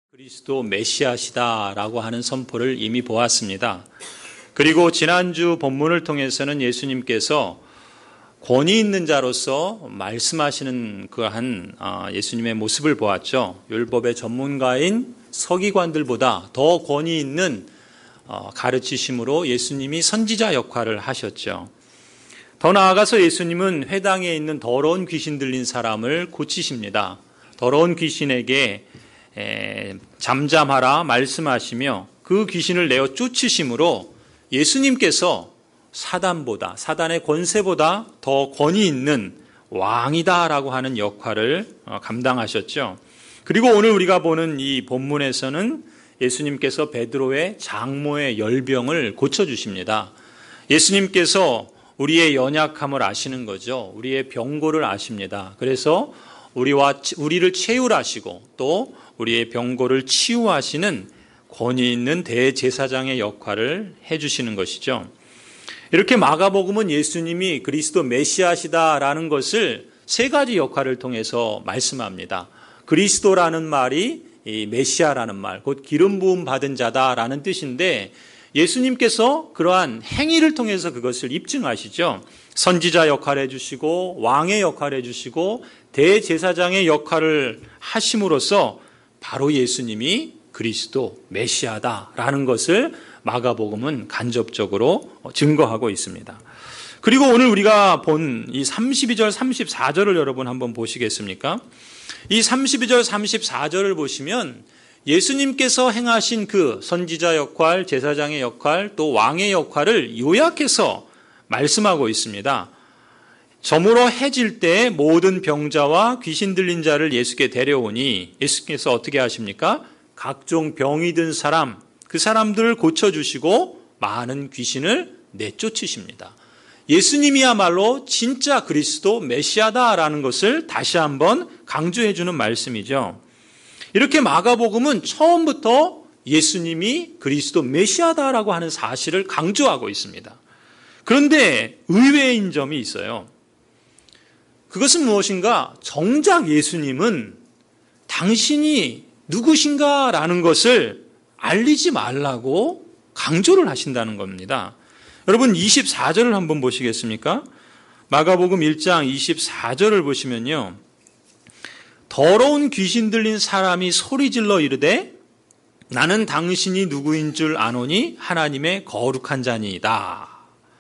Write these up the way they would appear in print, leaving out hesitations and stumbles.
그리스도 메시아시다라고 하는 선포를 이미 보았습니다. 그리고 지난주 본문을 통해서는 예수님께서 권위 있는 자로서 말씀하시는 그러한 예수님의 모습을 보았죠. 율법의 전문가인 서기관들보다 더 권위 있는 가르치심으로 예수님이 선지자 역할을 하셨죠. 더 나아가서 예수님은 회당에 있는 더러운 귀신 들린 사람을 고치십니다. 더러운 귀신에게 잠잠하라 말씀하시며 그 귀신을 내어 쫓으심으로 예수님께서 사단의 권세보다 더 권위 있는 왕이다라고 하는 역할을 감당하셨죠. 그리고 오늘 우리가 보는 이 본문에서는 예수님께서 베드로의 장모의 열병을 고쳐주십니다. 예수님께서 우리의 연약함을 아시는 거죠. 우리의 병고를 아십니다. 그래서 우리를 채울하시고 또 우리의 병고를 치유하시는 권위 있는 대제사장의 역할을 해주시는 것이죠. 이렇게 마가복음은 예수님이 그리스도 메시아시다라는 것을 세 가지 역할을 통해서 말씀합니다. 그리스도라는 말이 이 메시아라는 말, 곧 기름 부음 받은 자다라는 뜻인데 예수님께서 그러한 행위를 통해서 그것을 입증하시죠. 선지자 역할을 해주시고 왕의 역할을 해주시고 대제사장의 역할을 하심으로써 바로 예수님이 그리스도 메시아다라는 것을 마가복음은 간접적으로 증거하고 있습니다. 그리고 오늘 우리가 본 이 32절 34절을 여러분 한번 보시겠습니까? 이 32절 34절을 보시면 예수님께서 행하신 그 선지자 역할, 제사장의 역할, 또 왕의 역할을 요약해서 말씀하고 있습니다. 저물어 해질 때 모든 병자와 귀신 들린 자를 예수께 데려오니 예수께서 어떻게 하십니까? 각종 병이 든 사람, 그 사람들을 고쳐주시고 많은 귀신을 내쫓으십니다. 예수님이야말로 진짜 그리스도 메시아다라는 것을 다시 한번 강조해 주는 말씀이죠. 이렇게 마가복음은 처음부터 예수님이 그리스도 메시아다라고 하는 사실을 강조하고 있습니다. 그런데 의외인 점이 있어요. 그것은 무엇인가? 정작 예수님은 당신이 누구신가라는 것을 알리지 말라고 강조를 하신다는 겁니다. 여러분 24절을 한번 보시겠습니까? 마가복음 1장 24절을 보시면요. 더러운 귀신 들린 사람이 소리질러 이르되 나는 당신이 누구인 줄 아노니 하나님의 거룩한 자니이다.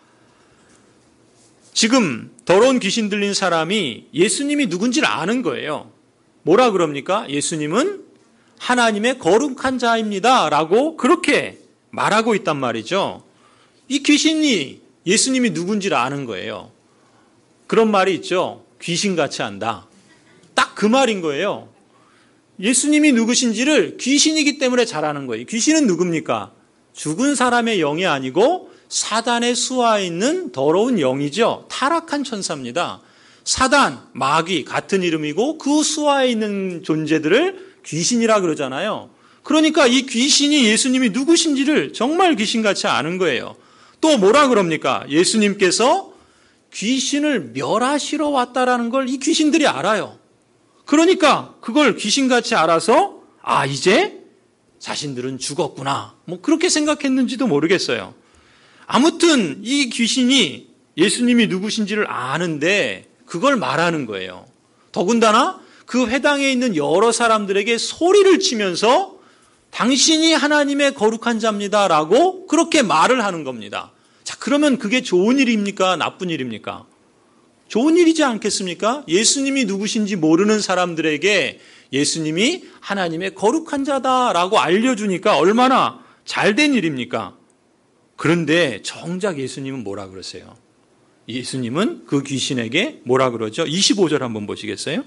지금 더러운 귀신 들린 사람이 예수님이 누군지를 아는 거예요. 뭐라 그럽니까? 예수님은 하나님의 거룩한 자입니다 라고 그렇게 말하고 있단 말이죠. 이 귀신이 예수님이 누군지를 아는 거예요. 그런 말이 있죠. 귀신같이 안다. 딱 그 말인 거예요. 예수님이 누구신지를 귀신이기 때문에 잘 아는 거예요. 귀신은 누굽니까? 죽은 사람의 영이 아니고 사단의 수하에 있는 더러운 영이죠. 타락한 천사입니다. 사단, 마귀 같은 이름이고 그 수하에 있는 존재들을 귀신이라 그러잖아요. 그러니까 이 귀신이 예수님이 누구신지를 정말 귀신같이 아는 거예요. 또 뭐라 그럽니까? 예수님께서 귀신을 멸하시러 왔다라는 걸 이 귀신들이 알아요. 그러니까 그걸 귀신같이 알아서 이제 자신들은 죽었구나. 그렇게 생각했는지도 모르겠어요. 아무튼 이 귀신이 예수님이 누구신지를 아는데 그걸 말하는 거예요. 더군다나 그 회당에 있는 여러 사람들에게 소리를 치면서 당신이 하나님의 거룩한 자입니다라고 그렇게 말을 하는 겁니다. 자, 그러면 그게 좋은 일입니까? 나쁜 일입니까? 좋은 일이지 않겠습니까? 예수님이 누구신지 모르는 사람들에게 예수님이 하나님의 거룩한 자다라고 알려주니까 얼마나 잘된 일입니까? 그런데 정작 예수님은 뭐라 그러세요? 예수님은 그 귀신에게 뭐라 그러죠? 25절 한번 보시겠어요?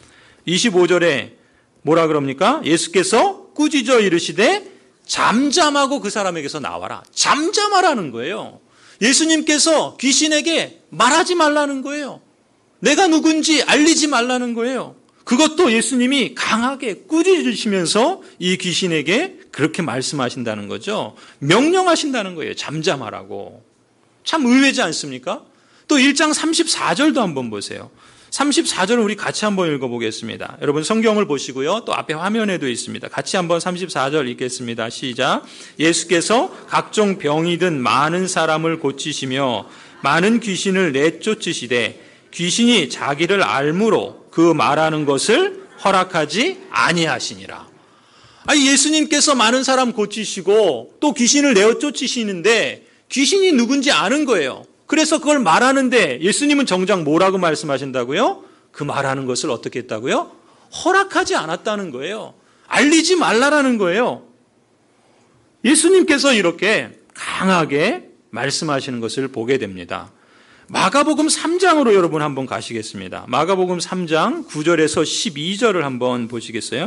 25절에 뭐라 그럽니까? 예수께서 꾸짖어 이르시되 잠잠하고 그 사람에게서 나와라. 잠잠하라는 거예요. 예수님께서 귀신에게 말하지 말라는 거예요. 내가 누군지 알리지 말라는 거예요. 그것도 예수님이 강하게 꾸짖으시면서 이 귀신에게 그렇게 말씀하신다는 거죠. 명령하신다는 거예요. 잠잠하라고. 참 의외지 않습니까? 또 1장 34절도 한번 보세요. 34절을 우리 같이 한번 읽어보겠습니다. 여러분 성경을 보시고요. 또 앞에 화면에도 있습니다. 같이 한번 34절 읽겠습니다. 시작. 예수께서 각종 병이든 많은 사람을 고치시며 많은 귀신을 내쫓으시되 귀신이 자기를 알므로 그 말하는 것을 허락하지 아니하시니라. 아니, 예수님께서 많은 사람 고치시고 또 귀신을 내쫓으시는데 귀신이 누군지 아는 거예요. 그래서 그걸 말하는데 예수님은 정작 뭐라고 말씀하신다고요? 그 말하는 것을 어떻게 했다고요? 허락하지 않았다는 거예요. 알리지 말라라는 거예요. 예수님께서 이렇게 강하게 말씀하시는 것을 보게 됩니다. 마가복음 3장으로 여러분 한번 가시겠습니다. 마가복음 3장 9절에서 12절을 한번 보시겠어요?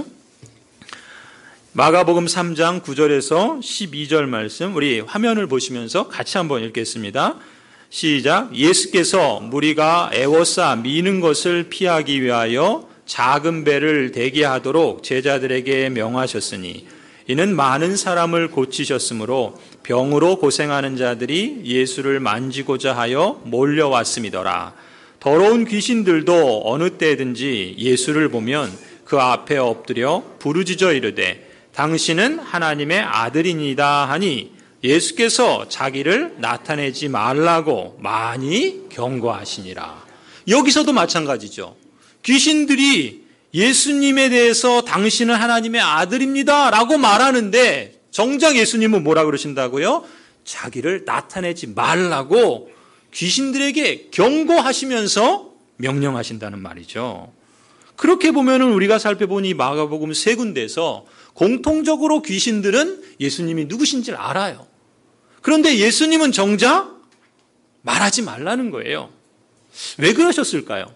마가복음 3장 9절에서 12절 말씀 우리 화면을 보시면서 같이 한번 읽겠습니다. 시작. 예수께서 무리가 애워싸 미는 것을 피하기 위하여 작은 배를 대기하도록 제자들에게 명하셨으니 이는 많은 사람을 고치셨으므로 병으로 고생하는 자들이 예수를 만지고자 하여 몰려왔음이더라. 더러운 귀신들도 어느 때든지 예수를 보면 그 앞에 엎드려 부르짖어 이르되 당신은 하나님의 아들이니다 하니 예수께서 자기를 나타내지 말라고 많이 경고하시니라. 여기서도 마찬가지죠. 귀신들이 예수님에 대해서 당신은 하나님의 아들입니다 라고 말하는데 정작 예수님은 뭐라 그러신다고요? 자기를 나타내지 말라고 귀신들에게 경고하시면서 명령하신다는 말이죠. 그렇게 보면은 우리가 살펴보니 마가복음 세 군데에서 공통적으로 귀신들은 예수님이 누구신지를 알아요. 그런데 예수님은 정작 말하지 말라는 거예요. 왜 그러셨을까요?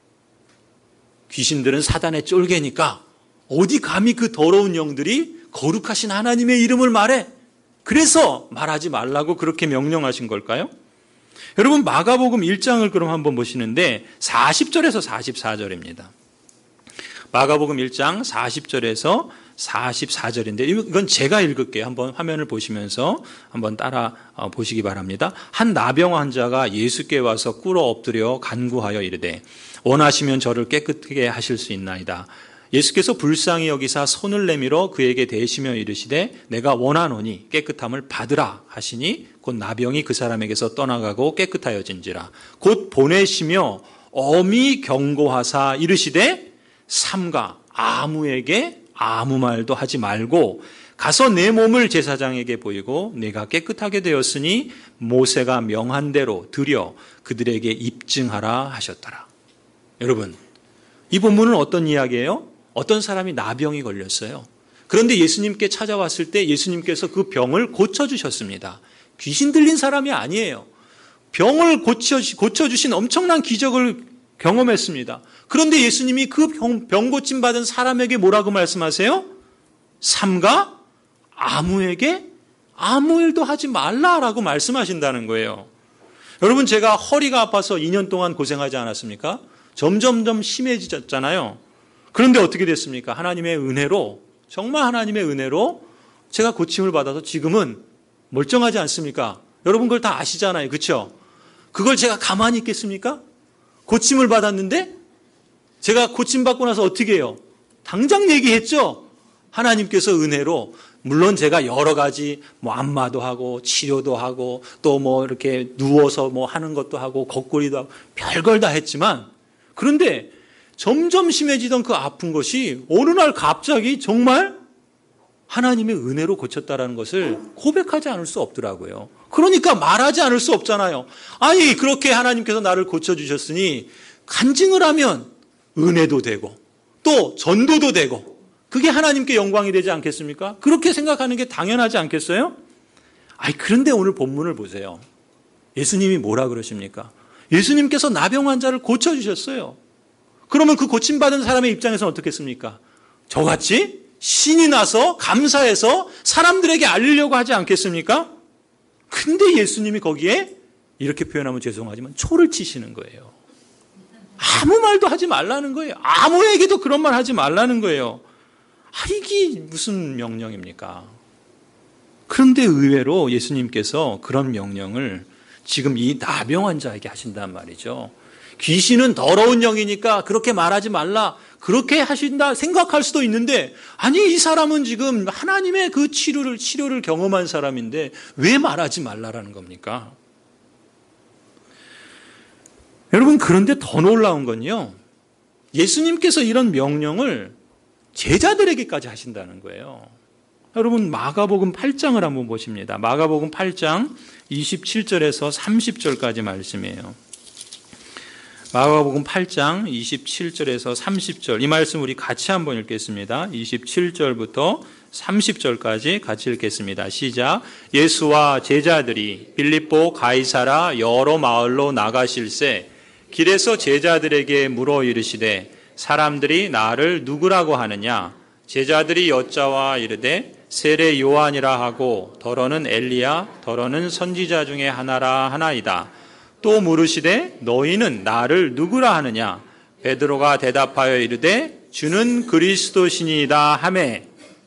귀신들은 사단의 쫄개니까 어디 감히 그 더러운 영들이 거룩하신 하나님의 이름을 말해? 그래서 말하지 말라고 그렇게 명령하신 걸까요? 여러분 마가복음 1장을 그럼 한번 보시는데 40절에서 44절입니다. 마가복음 1장 40절에서 44절인데 이건 제가 읽을게요. 한번 화면을 보시면서 한번 따라 보시기 바랍니다. 한 나병 환자가 예수께 와서 꿇어 엎드려 간구하여 이르되 원하시면 저를 깨끗하게 하실 수 있나이다. 예수께서 불쌍히 여기사 손을 내밀어 그에게 대시며 이르시되 내가 원하노니 깨끗함을 받으라 하시니 곧 나병이 그 사람에게서 떠나가고 깨끗하여진지라. 곧 보내시며 엄히 경고하사 이르시되 삼가 아무에게 아무 말도 하지 말고 가서 내 몸을 제사장에게 보이고 내가 깨끗하게 되었으니 모세가 명한 대로 드려 그들에게 입증하라 하셨더라. 여러분, 이 본문은 어떤 이야기예요? 어떤 사람이 나병이 걸렸어요. 그런데 예수님께 찾아왔을 때 예수님께서 그 병을 고쳐주셨습니다. 귀신 들린 사람이 아니에요. 병을 고쳐주신 엄청난 기적을 경험했습니다. 그런데 예수님이 그 병 고침 받은 사람에게 뭐라고 말씀하세요? 삼가 아무에게 아무 일도 하지 말라라고 말씀하신다는 거예요. 여러분 제가 허리가 아파서 2년 동안 고생하지 않았습니까? 점점점 심해지셨잖아요. 그런데 어떻게 됐습니까? 하나님의 은혜로 정말 하나님의 은혜로 제가 고침을 받아서 지금은 멀쩡하지 않습니까? 여러분 그걸 다 아시잖아요. 그렇죠? 그걸 제가 가만히 있겠습니까? 고침을 받았는데 제가 고침받고 나서 어떻게 해요? 당장 얘기했죠. 하나님께서 은혜로 물론 제가 여러 가지 안마도 하고 치료도 하고 또 이렇게 누워서 하는 것도 하고 거꾸리도 하고 별걸 다 했지만 그런데 점점 심해지던 그 아픈 것이 어느 날 갑자기 정말 하나님의 은혜로 고쳤다라는 것을 고백하지 않을 수 없더라고요. 그러니까 말하지 않을 수 없잖아요. 아니 그렇게 하나님께서 나를 고쳐주셨으니 간증을 하면 은혜도 되고 또 전도도 되고 그게 하나님께 영광이 되지 않겠습니까? 그렇게 생각하는 게 당연하지 않겠어요? 그런데 오늘 본문을 보세요. 예수님이 뭐라 그러십니까? 예수님께서 나병 환자를 고쳐주셨어요. 그러면 그 고침받은 사람의 입장에서는 어떻겠습니까? 저같이 신이 나서 감사해서 사람들에게 알리려고 하지 않겠습니까? 근데 예수님이 거기에 이렇게 표현하면 죄송하지만 초를 치시는 거예요. 아무 말도 하지 말라는 거예요. 아무에게도 그런 말 하지 말라는 거예요. 이게 무슨 명령입니까? 그런데 의외로 예수님께서 그런 명령을 지금 이 나병 환자에게 하신단 말이죠. 귀신은 더러운 영이니까 그렇게 말하지 말라. 그렇게 하신다 생각할 수도 있는데, 아니 이 사람은 지금 하나님의 그 치료를 경험한 사람인데 왜 말하지 말라라는 겁니까? 여러분, 그런데 더 놀라운 건요, 예수님께서 이런 명령을 제자들에게까지 하신다는 거예요. 여러분, 마가복음 8장을 한번 보십니다. 마가복음 8장 27절에서 30절까지 말씀이에요. 마가복음 8장 27절에서 30절, 이 말씀 우리 같이 한번 읽겠습니다. 27절부터 30절까지 같이 읽겠습니다. 시작. 예수와 제자들이 빌립보 가이사라 여러 마을로 나가실새 길에서 제자들에게 물어 이르시되 사람들이 나를 누구라고 하느냐? 제자들이 여짜와 이르되 세례 요한이라 하고 더러는 엘리야 더러는 선지자 중에 하나라 하나이다. 또 물으시되 너희는 나를 누구라 하느냐? 베드로가 대답하여 이르되 주는 그리스도시니이다 하매.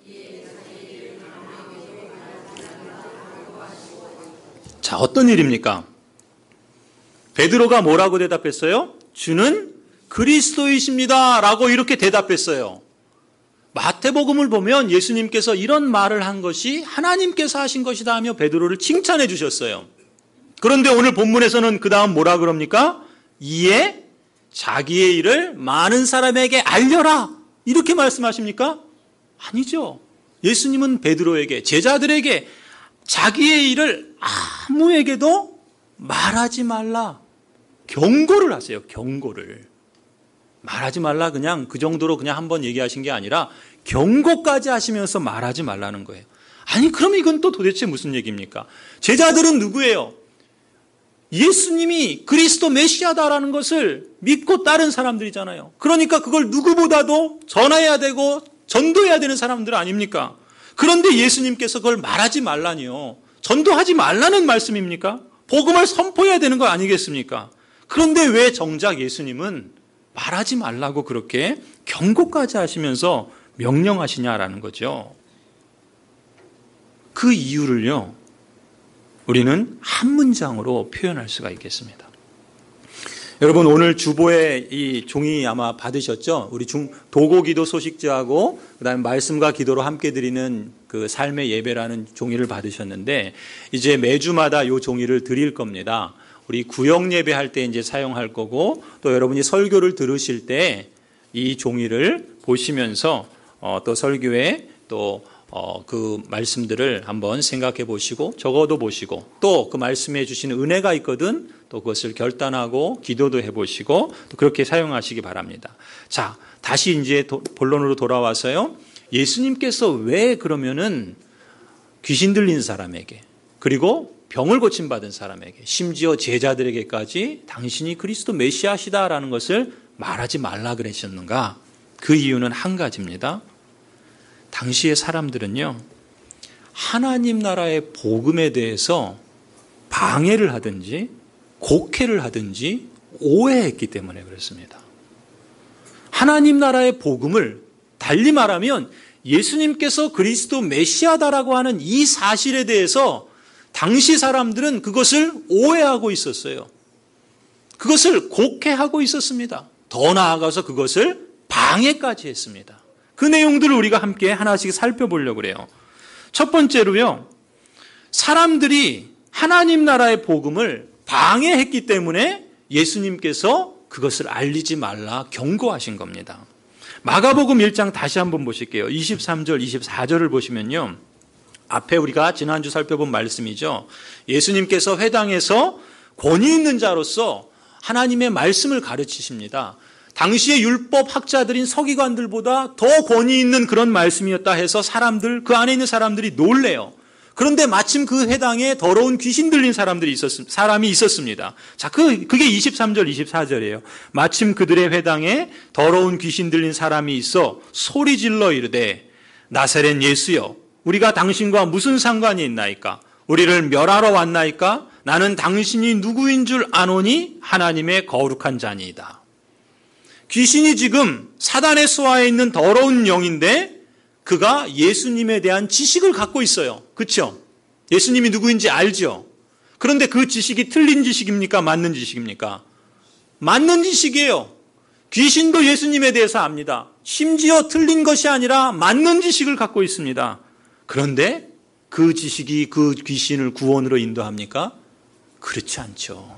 자, 어떤 일입니까? 베드로가 뭐라고 대답했어요? 주는 그리스도이십니다 라고 이렇게 대답했어요. 마태복음을 보면 예수님께서 이런 말을 한 것이 하나님께서 하신 것이다 하며 베드로를 칭찬해 주셨어요. 그런데 오늘 본문에서는 그 다음 뭐라 그럽니까? 이에 자기의 일을 많은 사람에게 알려라 이렇게 말씀하십니까? 아니죠. 예수님은 베드로에게, 제자들에게 자기의 일을 아무에게도 말하지 말라 경고를 하세요. 경고를. 말하지 말라 그냥 그 정도로 그냥 한번 얘기하신 게 아니라 경고까지 하시면서 말하지 말라는 거예요. 아니 그럼 이건 또 도대체 무슨 얘기입니까? 제자들은 누구예요? 예수님이 그리스도 메시아다라는 것을 믿고 따른 사람들이잖아요. 그러니까 그걸 누구보다도 전해야 되고 전도해야 되는 사람들 아닙니까? 그런데 예수님께서 그걸 말하지 말라니요. 전도하지 말라는 말씀입니까? 복음을 선포해야 되는 거 아니겠습니까? 그런데 왜 정작 예수님은 말하지 말라고 그렇게 경고까지 하시면서 명령하시냐라는 거죠. 그 이유를요, 우리는 한 문장으로 표현할 수가 있겠습니다. 여러분, 오늘 주보에 이 종이 아마 받으셨죠? 우리 도고기도 소식지하고 그다음에 말씀과 기도로 함께 드리는 그 삶의 예배라는 종이를 받으셨는데 이제 매주마다 이 종이를 드릴 겁니다. 우리 구역 예배할 때 이제 사용할 거고 또 여러분이 설교를 들으실 때 이 종이를 보시면서 또 설교에 또 그 말씀들을 한번 생각해 보시고 적어도 보시고 또 그 말씀해 주시는 은혜가 있거든 또 그것을 결단하고 기도도 해 보시고 또 그렇게 사용하시기 바랍니다. 자, 다시 이제 본론으로 돌아와서요. 예수님께서 왜 그러면은 귀신 들린 사람에게 그리고 병을 고침받은 사람에게 심지어 제자들에게까지 당신이 그리스도 메시아시다라는 것을 말하지 말라 그러셨는가? 그 이유는 한 가지입니다. 당시의 사람들은요, 하나님 나라의 복음에 대해서 방해를 하든지 곡해를 하든지 오해했기 때문에 그렇습니다. 하나님 나라의 복음을 달리 말하면 예수님께서 그리스도 메시아다라고 하는 이 사실에 대해서 당시 사람들은 그것을 오해하고 있었어요. 그것을 곡해하고 있었습니다. 더 나아가서 그것을 방해까지 했습니다. 그 내용들을 우리가 함께 하나씩 살펴보려고 그래요. 첫 번째로요, 사람들이 하나님 나라의 복음을 방해했기 때문에 예수님께서 그것을 알리지 말라 경고하신 겁니다. 마가복음 1장 다시 한번 보실게요. 23절, 24절을 보시면요. 앞에 우리가 지난주 살펴본 말씀이죠. 예수님께서 회당에서 권위 있는 자로서 하나님의 말씀을 가르치십니다. 당시의 율법 학자들인 서기관들보다 더 권위 있는 그런 말씀이었다 해서 그 안에 있는 사람들이 놀래요. 그런데 마침 그 회당에 더러운 귀신 들린 사람이 있었습니다. 자, 그게 23절, 24절이에요. 마침 그들의 회당에 더러운 귀신 들린 사람이 있어 소리 질러 이르되 나사렛 예수여, 우리가 당신과 무슨 상관이 있나이까? 우리를 멸하러 왔나이까? 나는 당신이 누구인 줄 아노니 하나님의 거룩한 자니이다. 귀신이 지금 사단의 수하에 있는 더러운 영인데 그가 예수님에 대한 지식을 갖고 있어요. 그렇죠? 예수님이 누구인지 알죠? 그런데 그 지식이 틀린 지식입니까? 맞는 지식입니까? 맞는 지식이에요. 귀신도 예수님에 대해서 압니다. 심지어 틀린 것이 아니라 맞는 지식을 갖고 있습니다. 그런데 그 지식이 그 귀신을 구원으로 인도합니까? 그렇지 않죠.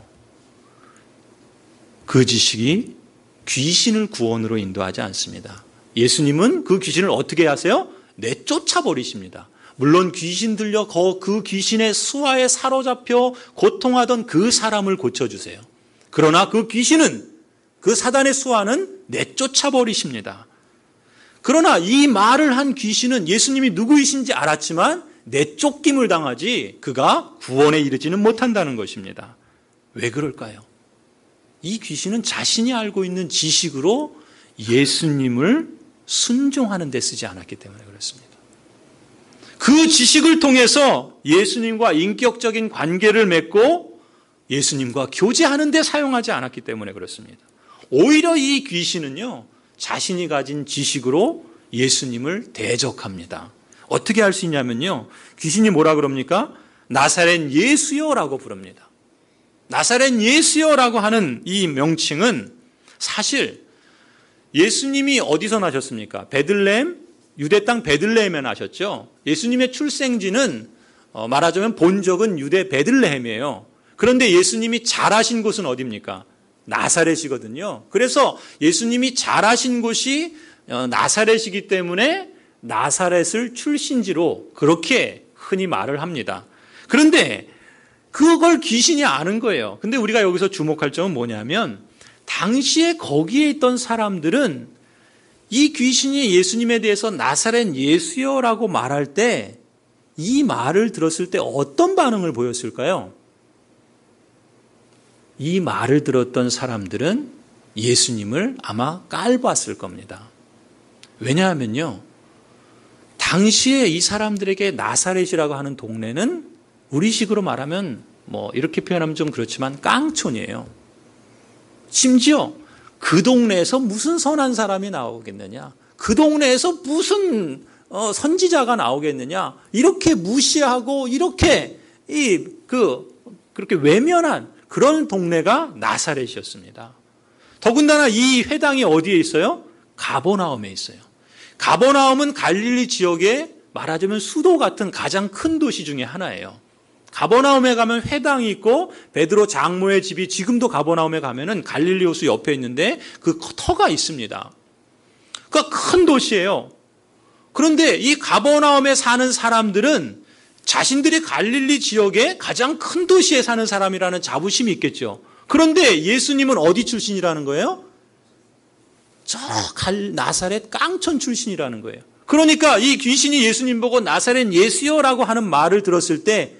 그 지식이 귀신을 구원으로 인도하지 않습니다. 예수님은 그 귀신을 어떻게 하세요? 내쫓아 버리십니다. 물론 귀신 들려 그 귀신의 수하에 사로잡혀 고통하던 그 사람을 고쳐주세요. 그러나 그 귀신은, 그 사단의 수하는 내쫓아 버리십니다. 그러나 이 말을 한 귀신은 예수님이 누구이신지 알았지만 내쫓김을 당하지 그가 구원에 이르지는 못한다는 것입니다. 왜 그럴까요? 이 귀신은 자신이 알고 있는 지식으로 예수님을 순종하는 데 쓰지 않았기 때문에 그렇습니다. 그 지식을 통해서 예수님과 인격적인 관계를 맺고 예수님과 교제하는 데 사용하지 않았기 때문에 그렇습니다. 오히려 이 귀신은요, 자신이 가진 지식으로 예수님을 대적합니다. 어떻게 할 수 있냐면요, 귀신이 뭐라 그럽니까? 나사렛 예수여라고 부릅니다. 나사렛 예수여라고 하는 이 명칭은 사실 예수님이 어디서 나셨습니까? 베들레헴, 유대 땅 베들레헴에 나셨죠. 예수님의 출생지는 말하자면 본적은 유대 베들레헴이에요. 그런데 예수님이 자라신 곳은 어디입니까? 나사렛이거든요. 그래서 예수님이 자라신 곳이 나사렛이기 때문에 나사렛을 출신지로 그렇게 흔히 말을 합니다. 그런데 그걸 귀신이 아는 거예요. 근데 우리가 여기서 주목할 점은 뭐냐면 당시에 거기에 있던 사람들은 이 귀신이 예수님에 대해서 나사렛 예수여라고 말할 때 이 말을 들었을 때 어떤 반응을 보였을까요? 이 말을 들었던 사람들은 예수님을 아마 깔봤을 겁니다. 왜냐하면요, 당시에 이 사람들에게 나사렛이라고 하는 동네는 우리식으로 말하면 이렇게 표현하면 좀 그렇지만 깡촌이에요. 심지어 그 동네에서 무슨 선한 사람이 나오겠느냐, 그 동네에서 무슨 선지자가 나오겠느냐, 이렇게 무시하고 이렇게 그렇게 외면한 그런 동네가 나사렛이었습니다. 더군다나 이 회당이 어디에 있어요? 가버나움에 있어요. 가버나움은 갈릴리 지역의 말하자면 수도 같은 가장 큰 도시 중에 하나예요. 가버나움에 가면 회당이 있고 베드로 장로의 집이 지금도 가버나움에 가면은 갈릴리 호수 옆에 있는데 그 터가 있습니다. 그러니까 큰 도시예요. 그런데 이 가버나움에 사는 사람들은 자신들이 갈릴리 지역의 가장 큰 도시에 사는 사람이라는 자부심이 있겠죠. 그런데 예수님은 어디 출신이라는 거예요? 저 나사렛 깡촌 출신이라는 거예요. 그러니까 이 귀신이 예수님 보고 나사렛 예수여라고 하는 말을 들었을 때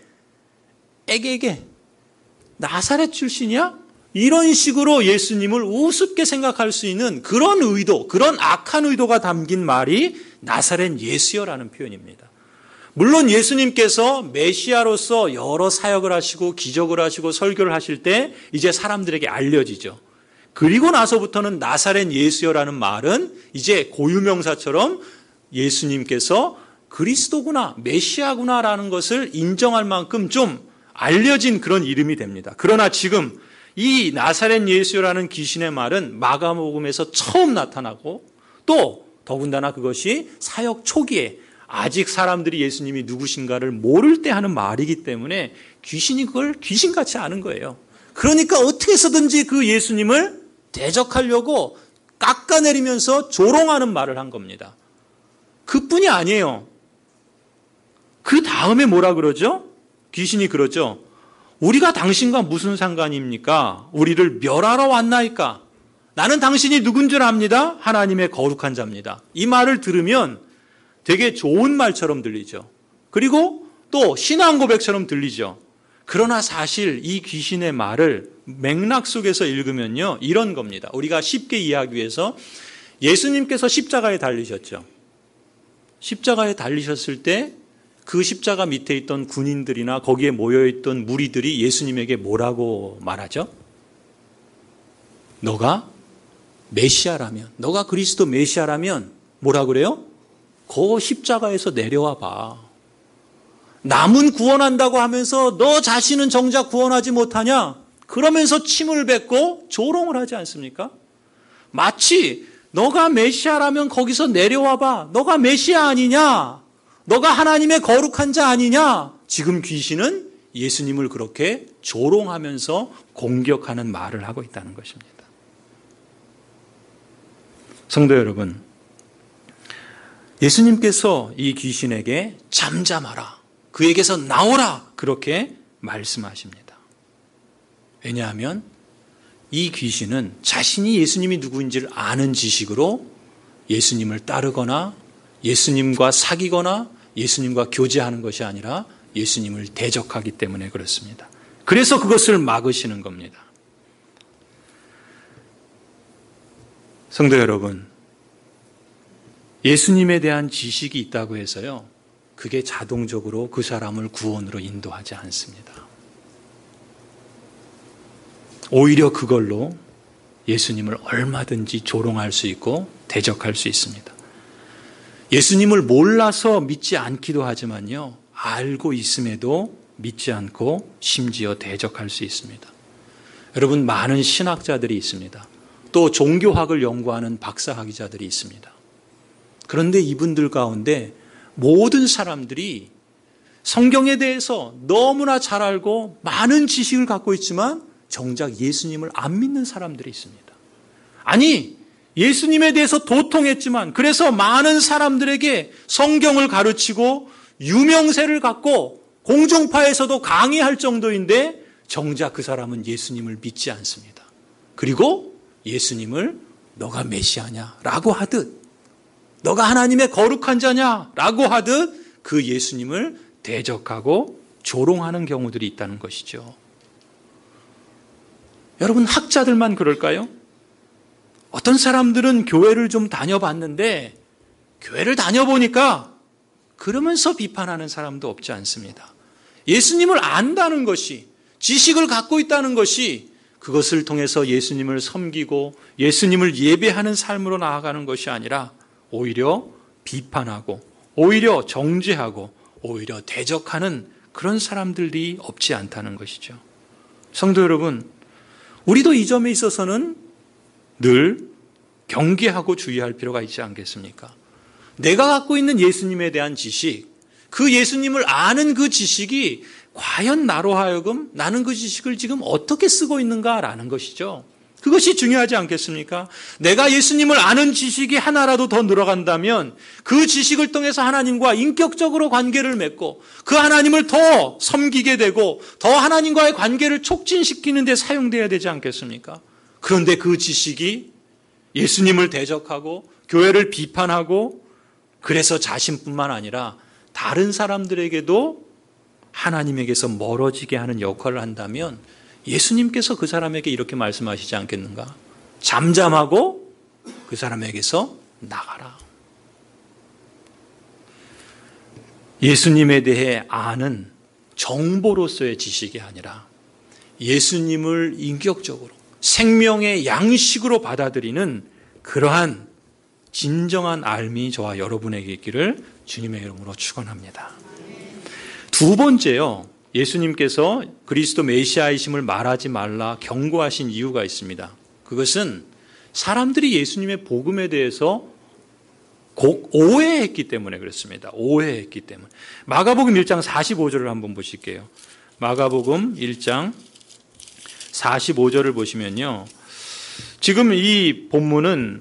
에게게 나사렛 출신이야? 이런 식으로 예수님을 우습게 생각할 수 있는 그런 의도, 그런 악한 의도가 담긴 말이 나사렛 예수여라는 표현입니다. 물론 예수님께서 메시아로서 여러 사역을 하시고 기적을 하시고 설교를 하실 때 이제 사람들에게 알려지죠. 그리고 나서부터는 나사렛 예수여라는 말은 이제 고유명사처럼 예수님께서 그리스도구나, 메시아구나라는 것을 인정할 만큼 좀 알려진 그런 이름이 됩니다. 그러나 지금 이 나사렛 예수라는 귀신의 말은 마가복음에서 처음 나타나고 또 더군다나 그것이 사역 초기에 아직 사람들이 예수님이 누구신가를 모를 때 하는 말이기 때문에 귀신이 그걸 귀신같이 아는 거예요. 그러니까 어떻게 해서든지 그 예수님을 대적하려고 깎아내리면서 조롱하는 말을 한 겁니다. 그뿐이 아니에요. 그 다음에 뭐라 그러죠? 귀신이 그러죠. 우리가 당신과 무슨 상관입니까? 우리를 멸하러 왔나이까? 나는 당신이 누군 줄 압니다. 하나님의 거룩한 자입니다. 이 말을 들으면 되게 좋은 말처럼 들리죠. 그리고 또 신앙 고백처럼 들리죠. 그러나 사실 이 귀신의 말을 맥락 속에서 읽으면요, 이런 겁니다. 우리가 쉽게 이해하기 위해서 예수님께서 십자가에 달리셨죠. 십자가에 달리셨을 때 그 십자가 밑에 있던 군인들이나 거기에 모여있던 무리들이 예수님에게 뭐라고 말하죠? 너가 메시아라면, 너가 그리스도 메시아라면 뭐라 그래요? 그 십자가에서 내려와 봐. 남은 구원한다고 하면서 너 자신은 정작 구원하지 못하냐? 그러면서 침을 뱉고 조롱을 하지 않습니까? 마치 너가 메시아라면 거기서 내려와봐. 너가 메시아 아니냐? 너가 하나님의 거룩한 자 아니냐? 지금 귀신은 예수님을 그렇게 조롱하면서 공격하는 말을 하고 있다는 것입니다. 성도 여러분, 예수님께서 이 귀신에게 잠잠하라, 그에게서 나오라, 그렇게 말씀하십니다. 왜냐하면 이 귀신은 자신이 예수님이 누구인지를 아는 지식으로 예수님을 따르거나 예수님과 사귀거나 예수님과 교제하는 것이 아니라 예수님을 대적하기 때문에 그렇습니다. 그래서 그것을 막으시는 겁니다. 성도 여러분, 예수님에 대한 지식이 있다고 해서요, 그게 자동적으로 그 사람을 구원으로 인도하지 않습니다. 오히려 그걸로 예수님을 얼마든지 조롱할 수 있고 대적할 수 있습니다. 예수님을 몰라서 믿지 않기도 하지만요, 알고 있음에도 믿지 않고 심지어 대적할 수 있습니다. 여러분, 많은 신학자들이 있습니다. 또 종교학을 연구하는 박사학위자들이 있습니다. 그런데 이분들 가운데 모든 사람들이 성경에 대해서 너무나 잘 알고 많은 지식을 갖고 있지만 정작 예수님을 안 믿는 사람들이 있습니다. 아니, 예수님에 대해서 도통했지만 그래서 많은 사람들에게 성경을 가르치고 유명세를 갖고 공중파에서도 강의할 정도인데 정작 그 사람은 예수님을 믿지 않습니다. 그리고 예수님을 너가 메시아냐 라고 하듯, 너가 하나님의 거룩한 자냐 라고 하듯 그 예수님을 대적하고 조롱하는 경우들이 있다는 것이죠. 여러분, 학자들만 그럴까요? 어떤 사람들은 교회를 좀 다녀봤는데 교회를 다녀보니까 그러면서 비판하는 사람도 없지 않습니다. 예수님을 안다는 것이, 지식을 갖고 있다는 것이 그것을 통해서 예수님을 섬기고 예수님을 예배하는 삶으로 나아가는 것이 아니라 오히려 비판하고 오히려 정죄하고 오히려 대적하는 그런 사람들이 없지 않다는 것이죠. 성도 여러분, 우리도 이 점에 있어서는 늘 경계하고 주의할 필요가 있지 않겠습니까? 내가 갖고 있는 예수님에 대한 지식, 그 예수님을 아는 그 지식이 과연 나로 하여금 나는 그 지식을 지금 어떻게 쓰고 있는가라는 것이죠. 그것이 중요하지 않겠습니까? 내가 예수님을 아는 지식이 하나라도 더 늘어간다면 그 지식을 통해서 하나님과 인격적으로 관계를 맺고 그 하나님을 더 섬기게 되고 더 하나님과의 관계를 촉진시키는 데 사용되어야 되지 않겠습니까? 그런데 그 지식이 예수님을 대적하고 교회를 비판하고 그래서 자신뿐만 아니라 다른 사람들에게도 하나님에게서 멀어지게 하는 역할을 한다면 예수님께서 그 사람에게 이렇게 말씀하시지 않겠는가? 잠잠하고 그 사람에게서 나가라. 예수님에 대해 아는 정보로서의 지식이 아니라 예수님을 인격적으로 생명의 양식으로 받아들이는 그러한 진정한 알미 저와 여러분에게 있기를 주님의 이름으로 축원합니다. 두 번째요, 예수님께서 그리스도 메시아이심을 말하지 말라 경고하신 이유가 있습니다. 그것은 사람들이 예수님의 복음에 대해서 오해했기 때문에 그렇습니다. 오해했기 때문에. 마가복음 1장 45절을 한번 보실게요. 마가복음 1장 45절을 보시면요, 지금 이 본문은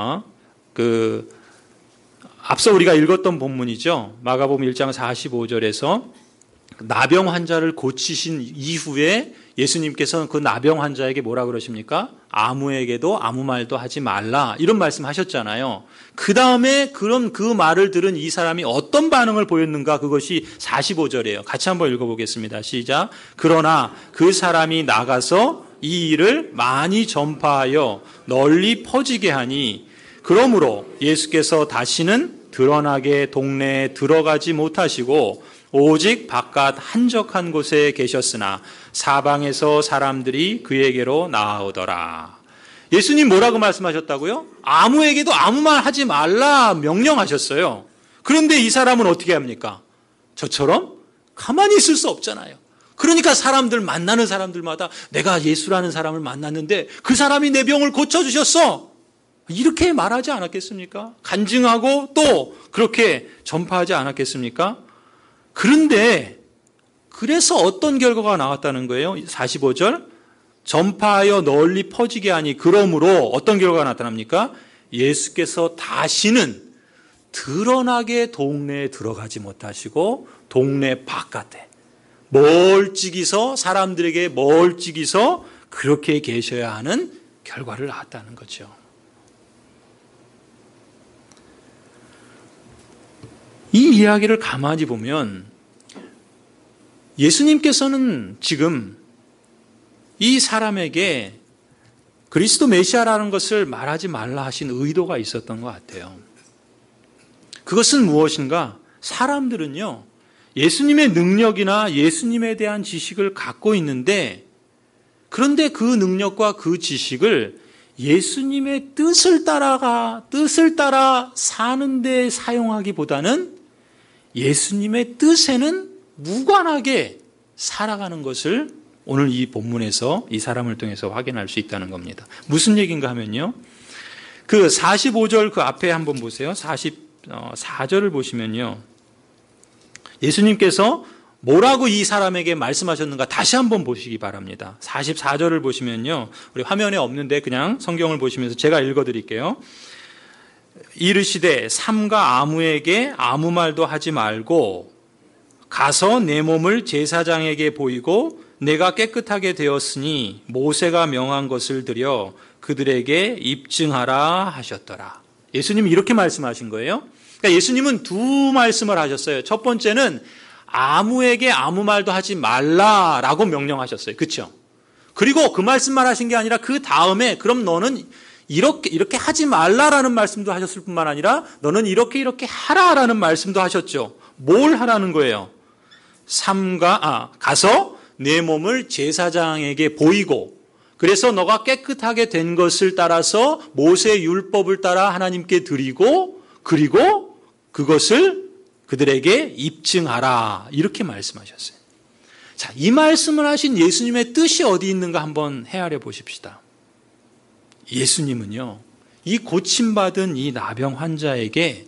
앞서 우리가 읽었던 본문이죠. 마가복음 1장 45절에서 나병 환자를 고치신 이후에 예수님께서는 그 나병 환자에게 뭐라 그러십니까? 아무에게도 아무 말도 하지 말라, 이런 말씀 하셨잖아요. 그 다음에 그런 그 말을 들은 이 사람이 어떤 반응을 보였는가? 그것이 45절이에요. 같이 한번 읽어보겠습니다. 시작. 그러나 그 사람이 나가서 이 일을 많이 전파하여 널리 퍼지게 하니 그러므로 예수께서 다시는 드러나게 동네에 들어가지 못하시고 오직 바깥 한적한 곳에 계셨으나 사방에서 사람들이 그에게로 나아오더라. 예수님 뭐라고 말씀하셨다고요? 아무에게도 아무 말 하지 말라 명령하셨어요. 그런데 이 사람은 어떻게 합니까? 저처럼 가만히 있을 수 없잖아요. 그러니까 사람들 만나는 사람들마다 내가 예수라는 사람을 만났는데 그 사람이 내 병을 고쳐주셨어. 이렇게 말하지 않았겠습니까? 간증하고 또 그렇게 전파하지 않았겠습니까? 그런데 그래서 어떤 결과가 나왔다는 거예요? 45절. 전파하여 널리 퍼지게 하니 그러므로 어떤 결과가 나타납니까? 예수께서 다시는 드러나게 동네에 들어가지 못하시고 동네 바깥에 멀찍이서 사람들에게 멀찍이서 그렇게 계셔야 하는 결과를 낳았다는 거죠. 이 이야기를 가만히 보면 예수님께서는 지금 이 사람에게 그리스도 메시아라는 것을 말하지 말라 하신 의도가 있었던 것 같아요. 그것은 무엇인가? 사람들은요, 예수님의 능력이나 예수님에 대한 지식을 갖고 있는데, 그런데 그 능력과 그 지식을 예수님의 뜻을 따라 사는 데 사용하기보다는 예수님의 뜻에는 무관하게 살아가는 것을 오늘 이 본문에서 이 사람을 통해서 확인할 수 있다는 겁니다. 무슨 얘기인가 하면요. 그 45절 그 앞에 한번 보세요. 44절을 보시면요. 예수님께서 뭐라고 이 사람에게 말씀하셨는가 다시 한번 보시기 바랍니다. 44절을 보시면요. 우리 화면에 없는데 그냥 성경을 보시면서 제가 읽어드릴게요. 이르시되 삼가 아무에게 아무 말도 하지 말고 가서 내 몸을 제사장에게 보이고 내가 깨끗하게 되었으니 모세가 명한 것을 드려 그들에게 입증하라 하셨더라. 예수님이 이렇게 말씀하신 거예요. 그러니까 예수님은 두 말씀을 하셨어요. 첫 번째는 아무에게 아무 말도 하지 말라라고 명령하셨어요. 그렇죠? 그리고 그 말씀만 하신 게 아니라 그 다음에 그럼 너는 이렇게 하지 말라라는 말씀도 하셨을 뿐만 아니라 너는 이렇게 하라라는 말씀도 하셨죠. 뭘 하라는 거예요? 가서 내 몸을 제사장에게 보이고 그래서 너가 깨끗하게 된 것을 따라서 모세의 율법을 따라 하나님께 드리고 그리고 그것을 그들에게 입증하라 이렇게 말씀하셨어요. 자, 이 말씀을 하신 예수님의 뜻이 어디 있는가 한번 헤아려 보십시다. 예수님은요, 이 고침받은 이 나병 환자에게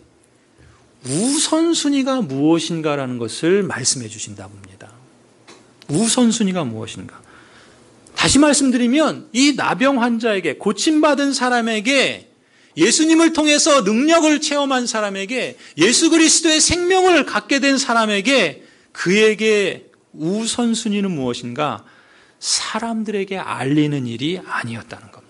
우선순위가 무엇인가라는 것을 말씀해 주신다 봅니다. 우선순위가 무엇인가? 다시 말씀드리면 이 나병 환자에게 고침받은 사람에게 예수님을 통해서 능력을 체험한 사람에게 예수 그리스도의 생명을 갖게 된 사람에게 그에게 우선순위는 무엇인가? 사람들에게 알리는 일이 아니었다는 겁니다.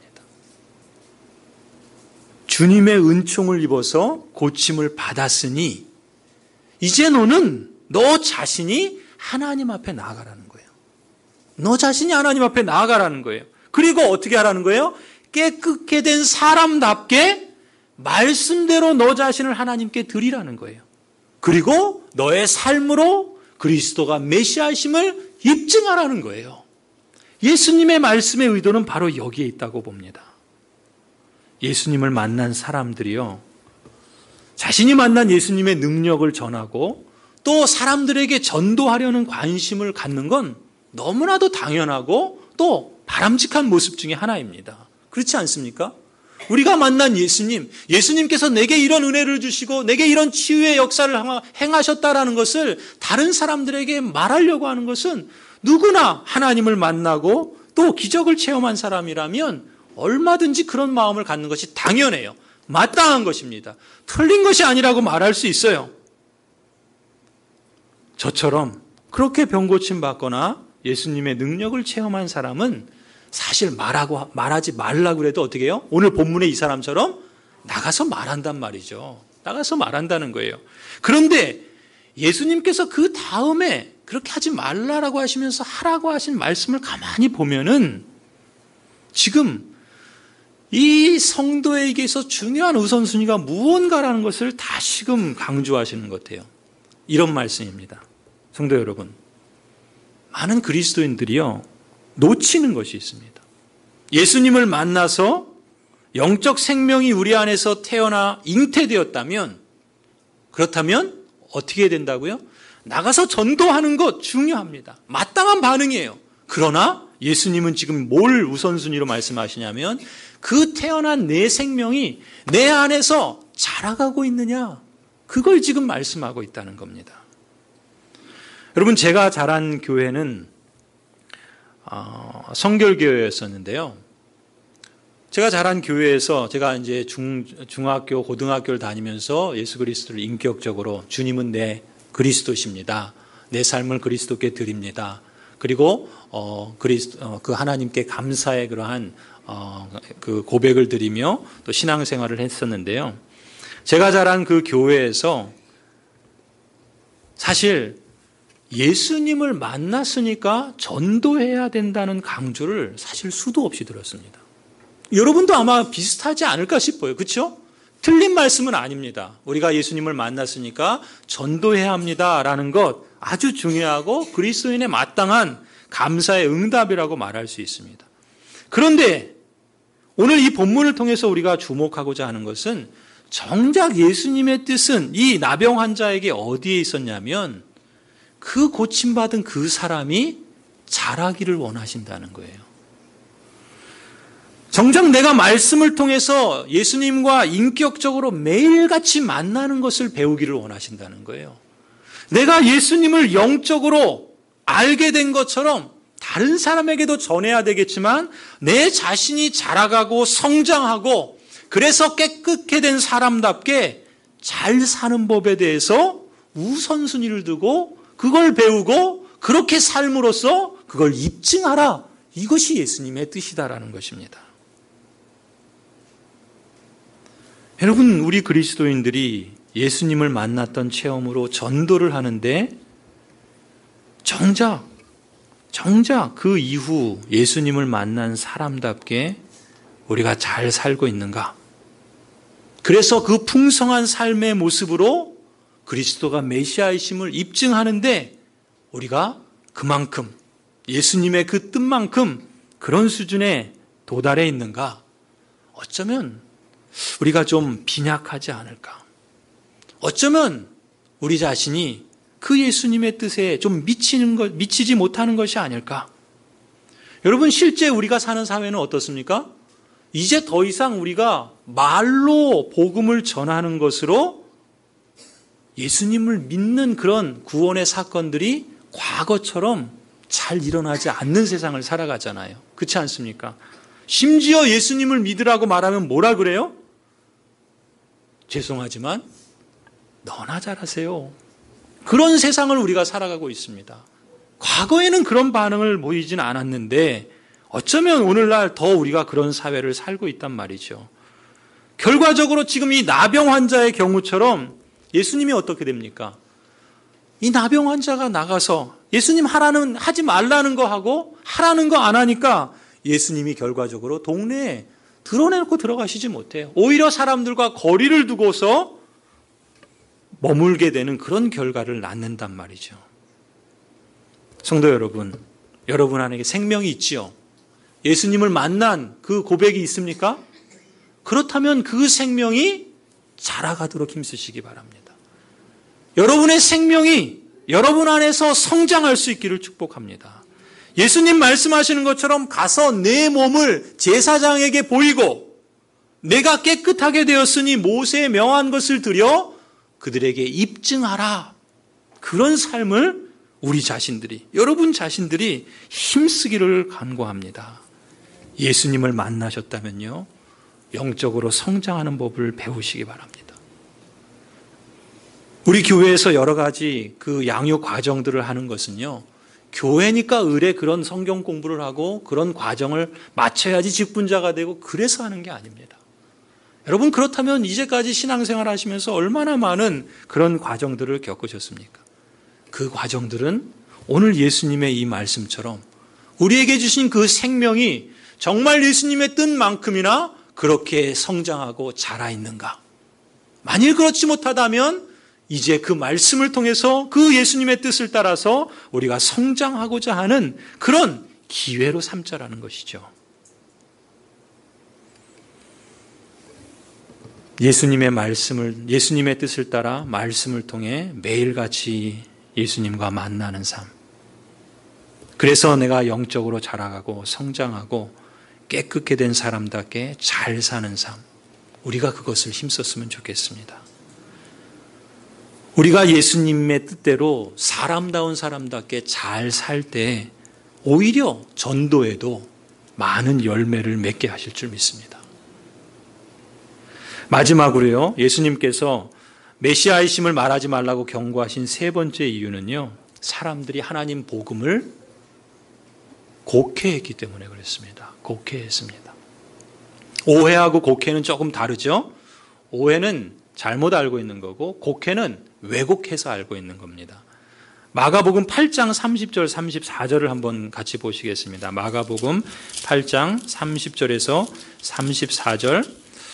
주님의 은총을 입어서 고침을 받았으니 이제 너는 너 자신이 하나님 앞에 나아가라는 거예요. 너 자신이 하나님 앞에 나아가라는 거예요. 그리고 어떻게 하라는 거예요? 깨끗게 된 사람답게 말씀대로 너 자신을 하나님께 드리라는 거예요. 그리고 너의 삶으로 그리스도가 메시아심을 입증하라는 거예요. 예수님의 말씀의 의도는 바로 여기에 있다고 봅니다. 예수님을 만난 사람들이요, 자신이 만난 예수님의 능력을 전하고 또 사람들에게 전도하려는 관심을 갖는 건 너무나도 당연하고 또 바람직한 모습 중에 하나입니다. 그렇지 않습니까? 우리가 만난 예수님께서 내게 이런 은혜를 주시고 내게 이런 치유의 역사를 행하셨다라는 것을 다른 사람들에게 말하려고 하는 것은 누구나 하나님을 만나고 또 기적을 체험한 사람이라면 얼마든지 그런 마음을 갖는 것이 당연해요. 마땅한 것입니다. 틀린 것이 아니라고 말할 수 있어요. 저처럼 그렇게 병고침 받거나 예수님의 능력을 체험한 사람은 사실 말하지 말라고 해도 어떻게 해요? 오늘 본문의 이 사람처럼 나가서 말한단 말이죠. 나가서 말한다는 거예요. 그런데 예수님께서 그 다음에 그렇게 하지 말라라고 하시면서 하라고 하신 말씀을 가만히 보면은 지금 이 성도에게서 중요한 우선순위가 무언가라는 것을 다시금 강조하시는 것 같아요. 이런 말씀입니다. 성도 여러분, 많은 그리스도인들이요, 놓치는 것이 있습니다. 예수님을 만나서 영적 생명이 우리 안에서 태어나 잉태되었다면, 그렇다면 어떻게 된다고요? 나가서 전도하는 것 중요합니다. 마땅한 반응이에요. 그러나 예수님은 지금 뭘 우선순위로 말씀하시냐면 그 태어난 내 생명이 내 안에서 자라가고 있느냐, 그걸 지금 말씀하고 있다는 겁니다. 여러분, 제가 자란 교회는 성결교회였었는데요. 제가 자란 교회에서 제가 이제 중학교, 고등학교를 다니면서 예수 그리스도를 인격적으로 주님은 내 그리스도십니다. 내 삶을 그리스도께 드립니다. 그리고 그 하나님께 감사의 그러한 그 고백을 드리며 또 신앙생활을 했었는데요. 제가 자란 그 교회에서 사실 예수님을 만났으니까 전도해야 된다는 강조를 사실 수도 없이 들었습니다. 여러분도 아마 비슷하지 않을까 싶어요. 그렇죠? 틀린 말씀은 아닙니다. 우리가 예수님을 만났으니까 전도해야 합니다라는 것 아주 중요하고 그리스도인의 마땅한 감사의 응답이라고 말할 수 있습니다. 그런데 오늘 이 본문을 통해서 우리가 주목하고자 하는 것은 정작 예수님의 뜻은 이 나병 환자에게 어디에 있었냐면 그 고침받은 그 사람이 자라기를 원하신다는 거예요. 정작 내가 말씀을 통해서 예수님과 인격적으로 매일같이 만나는 것을 배우기를 원하신다는 거예요. 내가 예수님을 영적으로 알게 된 것처럼 다른 사람에게도 전해야 되겠지만 내 자신이 자라가고 성장하고 그래서 깨끗게 된 사람답게 잘 사는 법에 대해서 우선순위를 두고 그걸 배우고 그렇게 삶으로써 그걸 입증하라. 이것이 예수님의 뜻이다라는 것입니다. 여러분, 우리 그리스도인들이 예수님을 만났던 체험으로 전도를 하는데 정작 그 이후 예수님을 만난 사람답게 우리가 잘 살고 있는가? 그래서 그 풍성한 삶의 모습으로 그리스도가 메시아이심을 입증하는데 우리가 그만큼 예수님의 그 뜻만큼 그런 수준에 도달해 있는가? 어쩌면 우리가 좀 빈약하지 않을까? 어쩌면 우리 자신이 그 예수님의 뜻에 좀 미치지 못하는 것이 아닐까? 여러분, 실제 우리가 사는 사회는 어떻습니까? 이제 더 이상 우리가 말로 복음을 전하는 것으로 예수님을 믿는 그런 구원의 사건들이 과거처럼 잘 일어나지 않는 세상을 살아가잖아요. 그렇지 않습니까? 심지어 예수님을 믿으라고 말하면 뭐라 그래요? 죄송하지만 너나 잘하세요. 그런 세상을 우리가 살아가고 있습니다. 과거에는 그런 반응을 보이진 않았는데 어쩌면 오늘날 더 우리가 그런 사회를 살고 있단 말이죠. 결과적으로 지금 이 나병 환자의 경우처럼 예수님이 어떻게 됩니까? 이 나병 환자가 나가서 예수님 하지 말라는 거 하고 하라는 거 안 하니까 예수님이 결과적으로 동네에 드러내놓고 들어가시지 못해요. 오히려 사람들과 거리를 두고서 머물게 되는 그런 결과를 낳는단 말이죠. 성도 여러분, 여러분 안에 생명이 있지요? 예수님을 만난 그 고백이 있습니까? 그렇다면 그 생명이 자라가도록 힘쓰시기 바랍니다. 여러분의 생명이 여러분 안에서 성장할 수 있기를 축복합니다. 예수님 말씀하시는 것처럼 가서 내 몸을 제사장에게 보이고 내가 깨끗하게 되었으니 모세의 명한 것을 드려 그들에게 입증하라. 그런 삶을 우리 자신들이, 여러분 자신들이 힘쓰기를 간구합니다. 예수님을 만나셨다면요, 영적으로 성장하는 법을 배우시기 바랍니다. 우리 교회에서 여러 가지 그 양육 과정들을 하는 것은요, 교회니까 의뢰 그런 성경 공부를 하고 그런 과정을 마쳐야지 직분자가 되고 그래서 하는 게 아닙니다. 여러분, 그렇다면 이제까지 신앙생활 하시면서 얼마나 많은 그런 과정들을 겪으셨습니까? 그 과정들은 오늘 예수님의 이 말씀처럼 우리에게 주신 그 생명이 정말 예수님의 뜻만큼이나 그렇게 성장하고 자라 있는가? 만일 그렇지 못하다면 이제 그 말씀을 통해서 그 예수님의 뜻을 따라서 우리가 성장하고자 하는 그런 기회로 삼자라는 것이죠. 예수님의 뜻을 따라 말씀을 통해 매일같이 예수님과 만나는 삶. 그래서 내가 영적으로 자라가고 성장하고 깨끗게 된 사람답게 잘 사는 삶. 우리가 그것을 힘썼으면 좋겠습니다. 우리가 예수님의 뜻대로 사람다운 사람답게 잘 살 때 오히려 전도에도 많은 열매를 맺게 하실 줄 믿습니다. 마지막으로요, 예수님께서 메시아이심을 말하지 말라고 경고하신 세 번째 이유는요, 사람들이 하나님 복음을 곡해했기 때문에 그랬습니다. 곡해했습니다. 오해하고 곡해는 조금 다르죠? 오해는 잘못 알고 있는 거고, 곡해는 왜곡해서 알고 있는 겁니다. 마가복음 8장 30절 34절을 한번 같이 보시겠습니다. 마가복음 8장 30절에서 34절.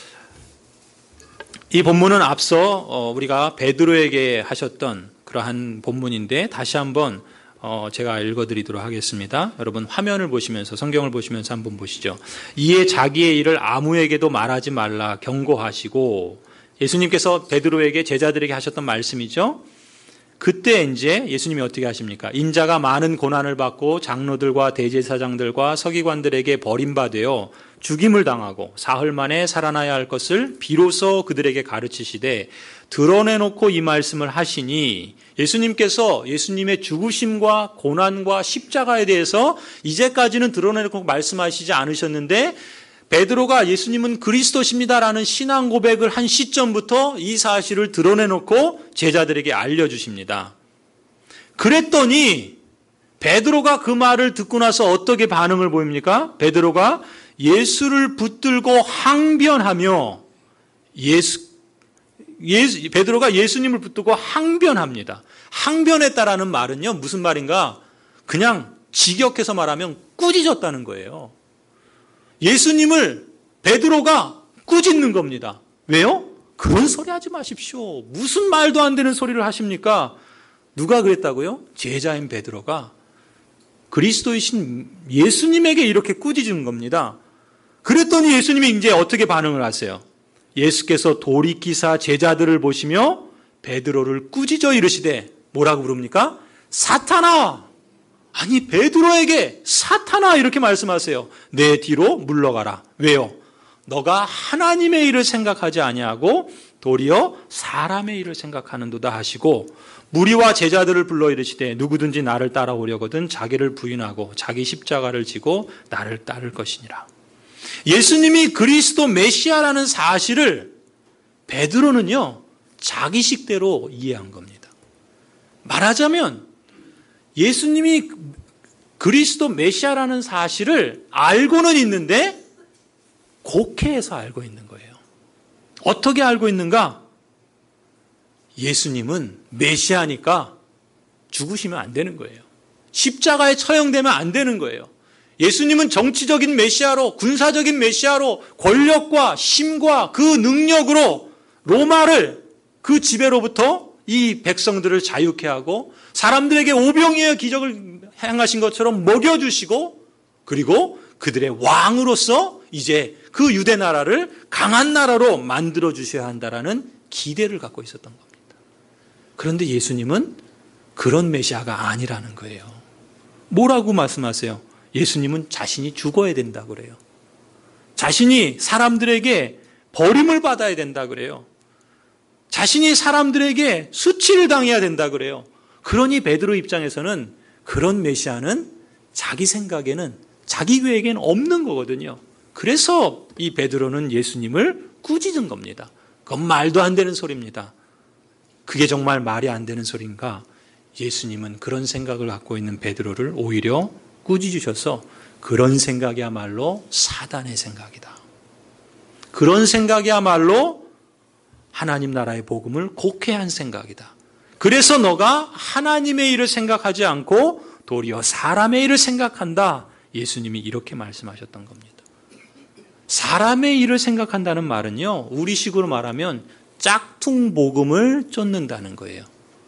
이 본문은 앞서 우리가 베드로에게 하셨던 그러한 본문인데 다시 한번 제가 읽어드리도록 하겠습니다. 여러분 화면을 보시면서 성경을 보시면서 한번 보시죠. 이에 자기의 일을 아무에게도 말하지 말라 경고하시고, 예수님께서 베드로에게 제자들에게 하셨던 말씀이죠. 그때 이제 예수님이 어떻게 하십니까? 인자가 많은 고난을 받고 장로들과 대제사장들과 서기관들에게 버림받아 죽임을 당하고 사흘 만에 살아나야 할 것을 비로소 그들에게 가르치시되 드러내놓고 이 말씀을 하시니, 예수님께서 예수님의 죽으심과 고난과 십자가에 대해서 이제까지는 드러내놓고 말씀하시지 않으셨는데, 베드로가 예수님은 그리스도십니다라는 신앙 고백을 한 시점부터 이 사실을 드러내놓고 제자들에게 알려주십니다. 그랬더니 베드로가 그 말을 듣고 나서 어떻게 반응을 보입니까? 베드로가 예수를 붙들고 항변하며 베드로가 예수님을 붙들고 항변합니다. 항변했다라는 말은요, 무슨 말인가? 그냥 직역해서 말하면 꾸짖었다는 거예요. 예수님을 베드로가 꾸짖는 겁니다. 왜요? 그런 소리 하지 마십시오. 무슨 말도 안 되는 소리를 하십니까? 누가 그랬다고요? 제자인 베드로가 그리스도이신 예수님에게 이렇게 꾸짖은 겁니다. 그랬더니 예수님이 이제 어떻게 반응을 하세요? 예수께서 돌이키사 제자들을 보시며 베드로를 꾸짖어 이르시되 뭐라고 부릅니까? 사탄아! 아니 베드로에게 사탄아 이렇게 말씀하세요. 내 뒤로 물러가라. 왜요? 너가 하나님의 일을 생각하지 아니하고 도리어 사람의 일을 생각하는도다 하시고, 무리와 제자들을 불러 이르시되 누구든지 나를 따라오려거든 자기를 부인하고 자기 십자가를 지고 나를 따를 것이니라. 예수님이 그리스도 메시아라는 사실을 베드로는요 자기식대로 이해한 겁니다. 말하자면 예수님이 그리스도 메시아라는 사실을 알고는 있는데 곡해해서 알고 있는 거예요. 어떻게 알고 있는가? 예수님은 메시아니까 죽으시면 안 되는 거예요. 십자가에 처형되면 안 되는 거예요. 예수님은 정치적인 메시아로, 군사적인 메시아로 권력과 힘과 그 능력으로 로마를 그 지배로부터 이 백성들을 자유케 하고 사람들에게 오병이어 기적을 행하신 것처럼 먹여주시고, 그리고 그들의 왕으로서 이제 그 유대 나라를 강한 나라로 만들어 주셔야 한다라는 기대를 갖고 있었던 겁니다. 그런데 예수님은 그런 메시아가 아니라는 거예요. 뭐라고 말씀하세요? 예수님은 자신이 죽어야 된다 그래요. 자신이 사람들에게 버림을 받아야 된다 그래요. 자신이 사람들에게 수치를 당해야 된다 그래요. 그러니 베드로 입장에서는 그런 메시아는 자기 생각에는, 자기 계획에는 없는 거거든요. 그래서 이 베드로는 예수님을 꾸짖은 겁니다. 그건 말도 안 되는 소리입니다. 그게 정말 말이 안 되는 소리인가? 예수님은 그런 생각을 갖고 있는 베드로를 오히려 꾸짖으셔서 그런 생각이야말로 사단의 생각이다. 그런 생각이야말로 하나님 나라의 복음을 곡해한 생각이다. 그래서 너가 하나님의 일을 생각하지 않고 도리어 사람의 일을 생각한다. 예수님이 이렇게 말씀하셨던 겁니다. 사람의 일을 생각한다는 말은요, 우리식으로 말하면 짝퉁 복음을 쫓는다는 거예요.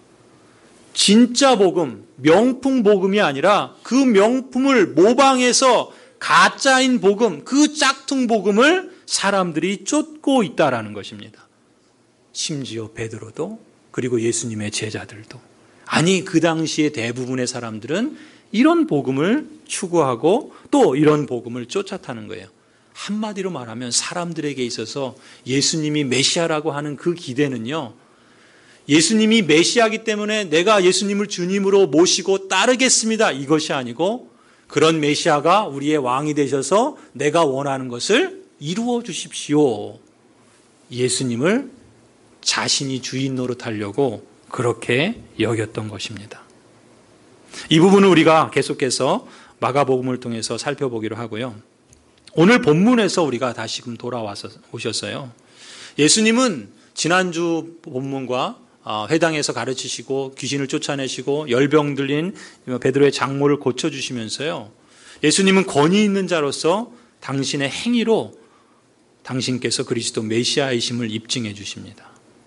진짜 복음, 명품 복음이 아니라 그 명품을 모방해서 가짜인 복음, 그 짝퉁 복음을 사람들이 쫓고 있다라는 것입니다. 심지어 베드로도, 그리고 예수님의 제자들도 아니, 그 당시에 대부분의 사람들은 이런 복음을 추구하고 또 이런 복음을 쫓아타는 거예요. 한마디로 말하면 사람들에게 있어서 예수님이 메시아라고 하는 그 기대는요, 예수님이 메시아이기 때문에 내가 예수님을 주님으로 모시고 따르겠습니다, 이것이 아니고 그런 메시아가 우리의 왕이 되셔서 내가 원하는 것을 이루어 주십시오. 예수님을 자신이 주인 노릇하려고 그렇게 여겼던 것입니다. 이 부분은 우리가 계속해서 마가복음을 통해서 살펴보기로 하고요. 오늘 본문에서 우리가 다시금 오셨어요. 예수님은 지난주 본문과 회당에서 가르치시고 귀신을 쫓아내시고 열병 들린 베드로의 장모를 고쳐주시면서요, 예수님은 권위 있는 자로서 당신의 행위로 당신께서 그리스도 메시아이심을 입증해 주십니다.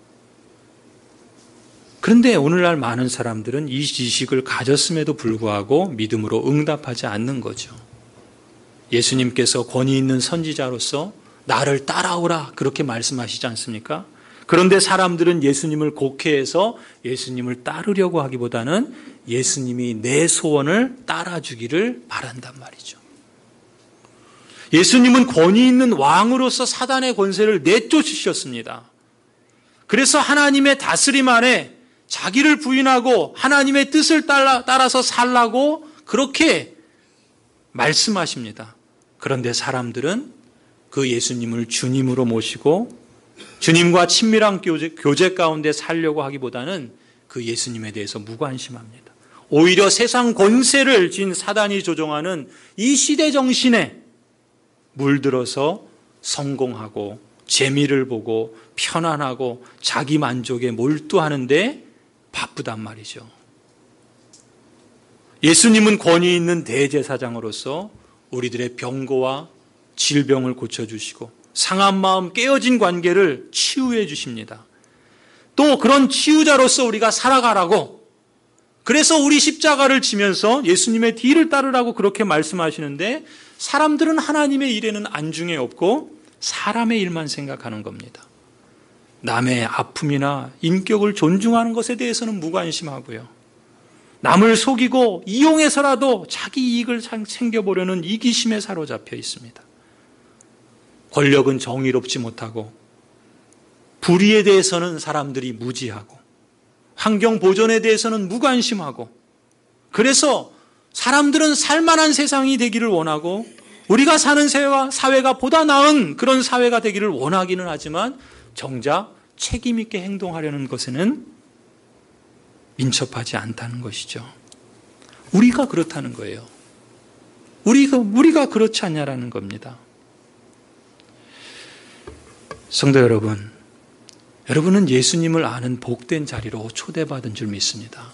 그런데 오늘날 많은 사람들은 이 지식을 가졌음에도 불구하고 믿음으로 응답하지 않는 거죠. 예수님께서 권위 있는 선지자로서 나를 따라오라 그렇게 말씀하시지 않습니까? 그런데 사람들은 예수님을 곡해해서 예수님을 따르려고 하기보다는 예수님이 내 소원을 따라주기를 바란단 말이죠. 예수님은 권위 있는 왕으로서 사단의 권세를 내쫓으셨습니다. 그래서 하나님의 다스림 안에 자기를 부인하고 하나님의 뜻을 따라서 살라고 그렇게 말씀하십니다. 그런데 사람들은 그 예수님을 주님으로 모시고 주님과 친밀한 교제 가운데 살려고 하기보다는 그 예수님에 대해서 무관심합니다. 오히려 세상 권세를 쥔 사단이 조종하는 이 시대 정신에 물들어서 성공하고 재미를 보고 편안하고 자기 만족에 몰두하는데 바쁘단 말이죠. 예수님은 권위 있는 대제사장으로서 우리들의 병고와 질병을 고쳐주시고 상한 마음, 깨어진 관계를 치유해 주십니다. 또 그런 치유자로서 우리가 살아가라고, 그래서 우리 십자가를 지면서 예수님의 뒤를 따르라고 그렇게 말씀하시는데, 사람들은 하나님의 일에는 안중에 없고 사람의 일만 생각하는 겁니다. 남의 아픔이나 인격을 존중하는 것에 대해서는 무관심하고요. 남을 속이고 이용해서라도 자기 이익을 챙겨보려는 이기심에 사로잡혀 있습니다. 권력은 정의롭지 못하고 불의에 대해서는 사람들이 무지하고 환경 보존에 대해서는 무관심하고, 그래서 사람들은 살만한 세상이 되기를 원하고 우리가 사는 사회가 보다 나은 그런 사회가 되기를 원하기는 하지만 정작 책임 있게 행동하려는 것에는 민첩하지 않다는 것이죠. 우리가 그렇다는 거예요. 우리가 그렇지 않냐라는 겁니다. 성도 여러분, 여러분은 예수님을 아는 복된 자리로 초대받은 줄 믿습니다.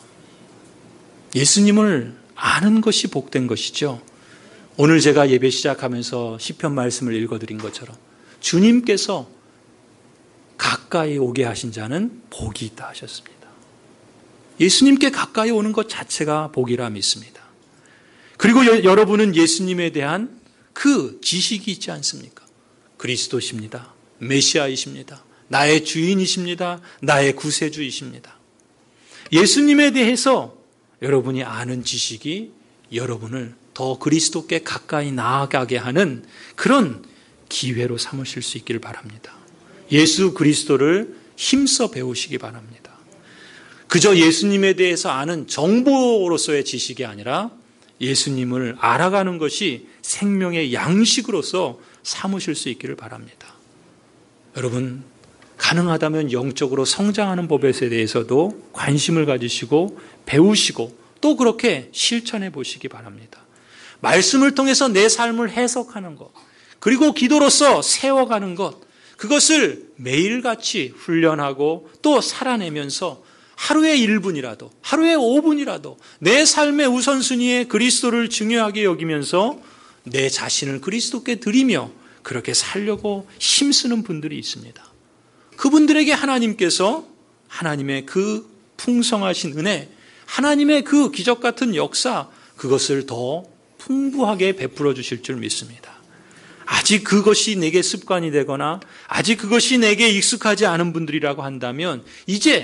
예수님을 아는 것이 복된 것이죠. 오늘 제가 예배 시작하면서 시편 말씀을 읽어드린 것처럼 주님께서 가까이 오게 하신 자는 복이 있다 하셨습니다. 예수님께 가까이 오는 것 자체가 복이라 믿습니다. 그리고 여러분은 예수님에 대한 그 지식이 있지 않습니까? 그리스도십니다. 메시아이십니다. 나의 주인이십니다. 나의 구세주이십니다. 예수님에 대해서 여러분이 아는 지식이 여러분을 더 그리스도께 가까이 나아가게 하는 그런 기회로 삼으실 수 있기를 바랍니다. 예수 그리스도를 힘써 배우시기 바랍니다. 그저 예수님에 대해서 아는 정보로서의 지식이 아니라 예수님을 알아가는 것이 생명의 양식으로서 삼으실 수 있기를 바랍니다. 여러분, 가능하다면 영적으로 성장하는 법에 대해서도 관심을 가지시고 배우시고 또 그렇게 실천해 보시기 바랍니다. 말씀을 통해서 내 삶을 해석하는 것, 그리고 기도로서 세워가는 것, 그것을 매일같이 훈련하고 또 살아내면서 하루에 1분이라도, 하루에 5분이라도 내 삶의 우선순위에 그리스도를 중요하게 여기면서 내 자신을 그리스도께 드리며 그렇게 살려고 힘쓰는 분들이 있습니다. 그분들에게 하나님께서 하나님의 그 풍성하신 은혜, 하나님의 그 기적 같은 역사, 그것을 더 풍부하게 베풀어 주실 줄 믿습니다. 아직 그것이 내게 습관이 되거나 아직 그것이 내게 익숙하지 않은 분들이라고 한다면 이제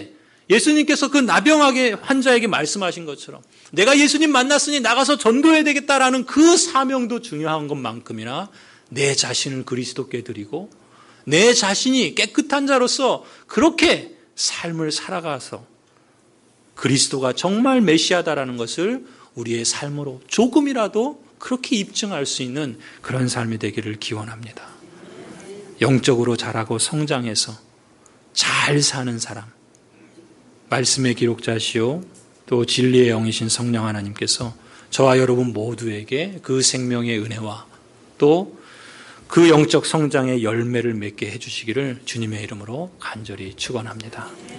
예수님께서 그 나병하게 환자에게 말씀하신 것처럼 내가 예수님 만났으니 나가서 전도해야 되겠다라는 그 사명도 중요한 것만큼이나 내 자신을 그리스도께 드리고 내 자신이 깨끗한 자로서 그렇게 삶을 살아가서 그리스도가 정말 메시아다라는 것을 우리의 삶으로 조금이라도 그렇게 입증할 수 있는 그런 삶이 되기를 기원합니다. 영적으로 자라고 성장해서 잘 사는 사람, 말씀의 기록자시오 또 진리의 영이신 성령 하나님께서 저와 여러분 모두에게 그 생명의 은혜와 또 그 영적 성장의 열매를 맺게 해주시기를 주님의 이름으로 간절히 축원합니다.